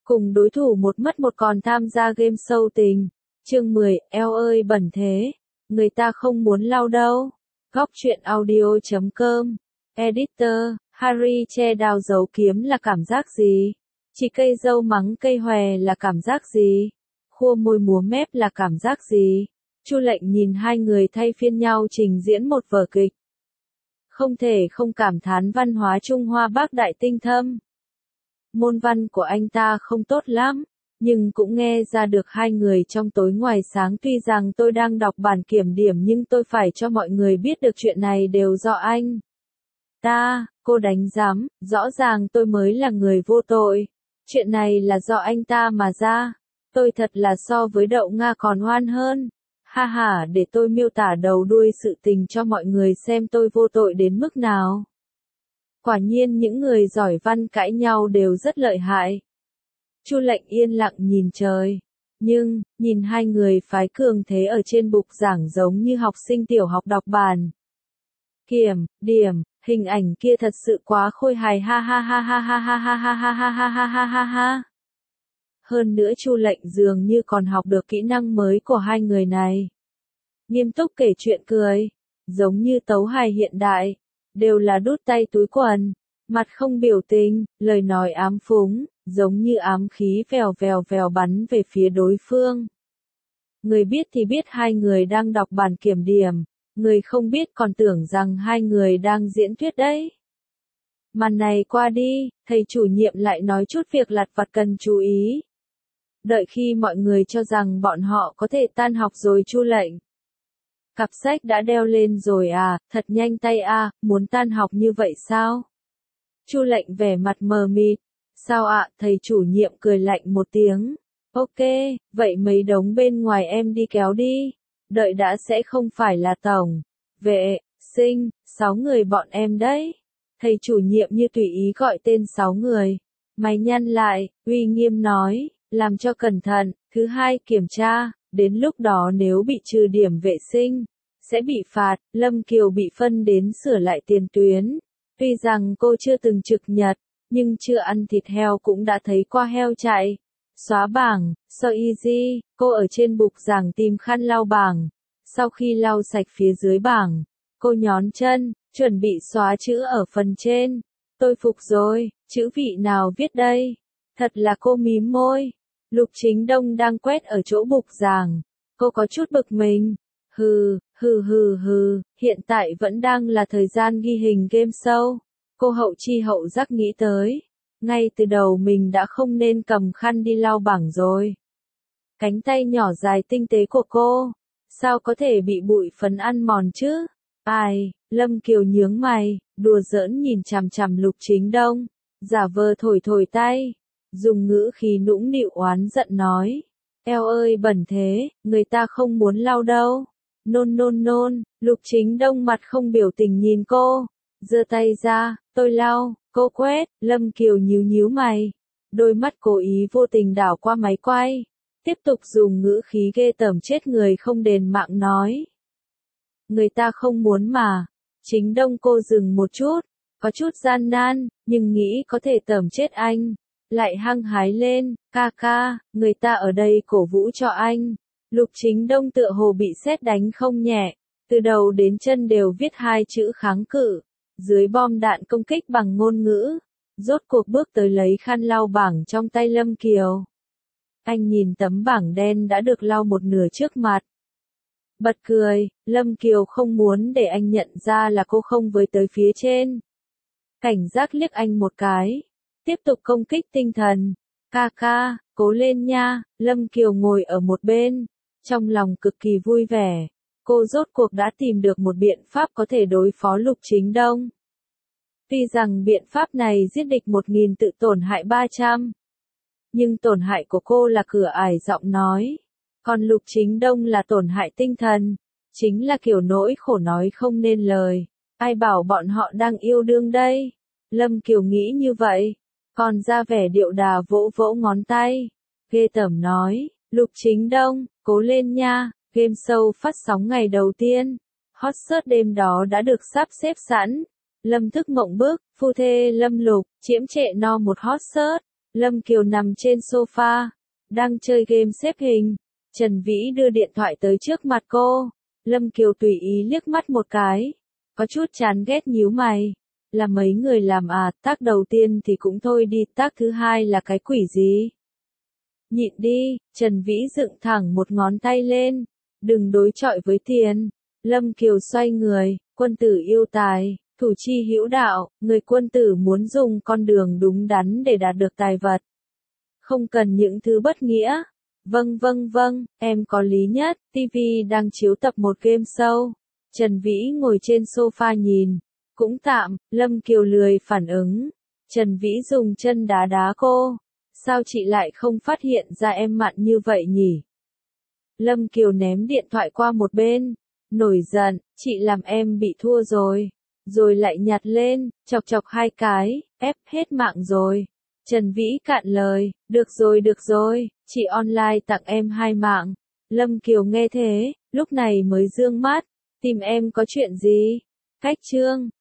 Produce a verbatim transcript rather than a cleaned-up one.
Cùng đối thủ một mất một còn tham gia game show tình. Chương mười, eo ơi bẩn thế. Người ta không muốn lau đâu. Góc truyện audio chấm com. Editor, Harry che đào giấu kiếm là cảm giác gì? Chỉ cây dâu mắng cây hòe là cảm giác gì? Khua môi múa mép là cảm giác gì? Chu Lệnh nhìn hai người thay phiên nhau trình diễn một vở kịch. Không thể không cảm thán văn hóa Trung Hoa bác đại tinh thâm. Môn văn của anh ta không tốt lắm, nhưng cũng nghe ra được hai người trong tối ngoài sáng. Tuy rằng tôi đang đọc bản kiểm điểm nhưng tôi phải cho mọi người biết được chuyện này đều do anh ta. Cô đánh giám, rõ ràng tôi mới là người vô tội. Chuyện này là do anh ta mà ra. Tôi thật là so với đậu Nga còn oan hơn. Ha ha, để tôi miêu tả đầu đuôi sự tình cho mọi người xem tôi vô tội đến mức nào. Quả nhiên những người giỏi văn cãi nhau đều rất lợi hại. Chu Lệnh yên lặng nhìn trời. Nhưng, nhìn hai người phái cường thế ở trên bục giảng giống như học sinh tiểu học đọc bàn. Kiểm, điểm, hình ảnh kia thật sự quá khôi hài ha ha ha ha ha ha ha ha ha ha ha ha ha ha ha. Hơn nữa Chu Lệnh dường như còn học được kỹ năng mới của hai người này. Nghiêm túc kể chuyện cười, giống như tấu hài hiện đại, đều là đút tay túi quần, mặt không biểu tình, lời nói ám phúng, giống như ám khí vèo vèo vèo bắn về phía đối phương. Người biết thì biết hai người đang đọc bản kiểm điểm, người không biết còn tưởng rằng hai người đang diễn thuyết đấy. Màn này qua đi, thầy chủ nhiệm lại nói chút việc lặt vặt cần chú ý. Đợi khi mọi người cho rằng bọn họ có thể tan học rồi Chu Lệnh. Cặp sách đã đeo lên rồi à, thật nhanh tay à, muốn tan học như vậy sao? Chu Lệnh vẻ mặt mờ mịt. Sao ạ, thầy chủ nhiệm cười lạnh một tiếng. Ok, vậy mấy đống bên ngoài em đi kéo đi. Đợi đã sẽ không phải là tổng vệ sinh, sáu người bọn em đấy. Thầy chủ nhiệm như tùy ý gọi tên sáu người. Mày nhăn lại, uy nghiêm nói, làm cho cẩn thận, thứ hai kiểm tra, đến lúc đó nếu bị trừ điểm vệ sinh, sẽ bị phạt. Lâm Kiều bị phân đến sửa lại tiền tuyến. Tuy rằng cô chưa từng trực nhật, nhưng chưa ăn thịt heo cũng đã thấy qua heo chạy. Xóa bảng, so easy, cô ở trên bục giảng tìm khăn lau bảng. Sau khi lau sạch phía dưới bảng, cô nhón chân, chuẩn bị xóa chữ ở phần trên. Tôi phục rồi, chữ vị nào viết đây? Thật là cô mím môi. Lục Chính Đông đang quét ở chỗ bục giảng. Cô có chút bực mình. Hừ, hừ hừ hừ, hiện tại vẫn đang là thời gian ghi hình game show. Cô hậu chi hậu giác nghĩ tới. Ngay từ đầu mình đã không nên cầm khăn đi lau bảng rồi. Cánh tay nhỏ dài tinh tế của cô, sao có thể bị bụi phấn ăn mòn chứ? Ai, Lâm Kiều nhướng mày, đùa giỡn nhìn chằm chằm Lục Chính Đông, giả vờ thổi thổi tay, dùng ngữ khí nũng nịu oán giận nói. Eo ơi bẩn thế, người ta không muốn lau đâu. Nôn nôn nôn, Lục Chính Đông mặt không biểu tình nhìn cô, giơ tay ra, tôi lau, cô quét. Lâm Kiều nhíu nhíu mày, đôi mắt cố ý vô tình đảo qua máy quay, tiếp tục dùng ngữ khí ghê tởm chết người không đền mạng nói. Người ta không muốn mà. Chính Đông cô dừng một chút, có chút gian nan, nhưng nghĩ có thể tởm chết anh. Lại hăng hái lên, ca ca, người ta ở đây cổ vũ cho anh. Lục Chính Đông tựa hồ bị sét đánh không nhẹ, từ đầu đến chân đều viết hai chữ kháng cự, dưới bom đạn công kích bằng ngôn ngữ. Rốt cuộc bước tới lấy khăn lau bảng trong tay Lâm Kiều. Anh nhìn tấm bảng đen đã được lau một nửa trước mặt. Bật cười, Lâm Kiều không muốn để anh nhận ra là cô không với tới phía trên. Cảnh giác liếc anh một cái, tiếp tục công kích tinh thần. Ca ca, cố lên nha. Lâm Kiều ngồi ở một bên, trong lòng cực kỳ vui vẻ. Cô rốt cuộc đã tìm được một biện pháp có thể đối phó Lục Chính Đông. Tuy rằng biện pháp này giết địch một nghìn tự tổn hại ba trăm. Nhưng tổn hại của cô là cửa ải giọng nói. Còn Lục Chính Đông là tổn hại tinh thần. Chính là kiểu nỗi khổ nói không nên lời. Ai bảo bọn họ đang yêu đương đây? Lâm Kiều nghĩ như vậy. Còn ra vẻ điệu đà vỗ vỗ ngón tay. Ghê tởm nói, Lục Chính Đông, cố lên nha. Game show phát sóng ngày đầu tiên. Hot search đêm đó đã được sắp xếp sẵn. Lâm Thức mộng bức, phu thê Lâm Lục, chiếm trệ no một hot search. Lâm Kiều nằm trên sofa, đang chơi game xếp hình. Trần Vĩ đưa điện thoại tới trước mặt cô. Lâm Kiều tùy ý liếc mắt một cái. Có chút chán ghét nhíu mày. Là mấy người làm à, tác đầu tiên thì cũng thôi đi, tác thứ hai là cái quỷ gì? Nhịn đi, Trần Vĩ dựng thẳng một ngón tay lên. Đừng đối chọi với tiền. Lâm Kiều xoay người, quân tử yêu tài, thủ chi hữu đạo, người quân tử muốn dùng con đường đúng đắn để đạt được tài vật. Không cần những thứ bất nghĩa. Vâng vâng vâng, em có lý nhất, ti vi đang chiếu tập một game show. Trần Vĩ ngồi trên sofa nhìn. Cũng tạm, Lâm Kiều lười phản ứng. Trần Vĩ dùng chân đá đá cô. Sao chị lại không phát hiện ra em mặn như vậy nhỉ? Lâm Kiều ném điện thoại qua một bên. Nổi giận, chị làm em bị thua rồi. Rồi lại nhặt lên, chọc chọc hai cái, ép hết mạng rồi. Trần Vĩ cạn lời, được rồi được rồi, chị online tặng em hai mạng. Lâm Kiều nghe thế, lúc này mới dương mắt, tìm em có chuyện gì? Cách chương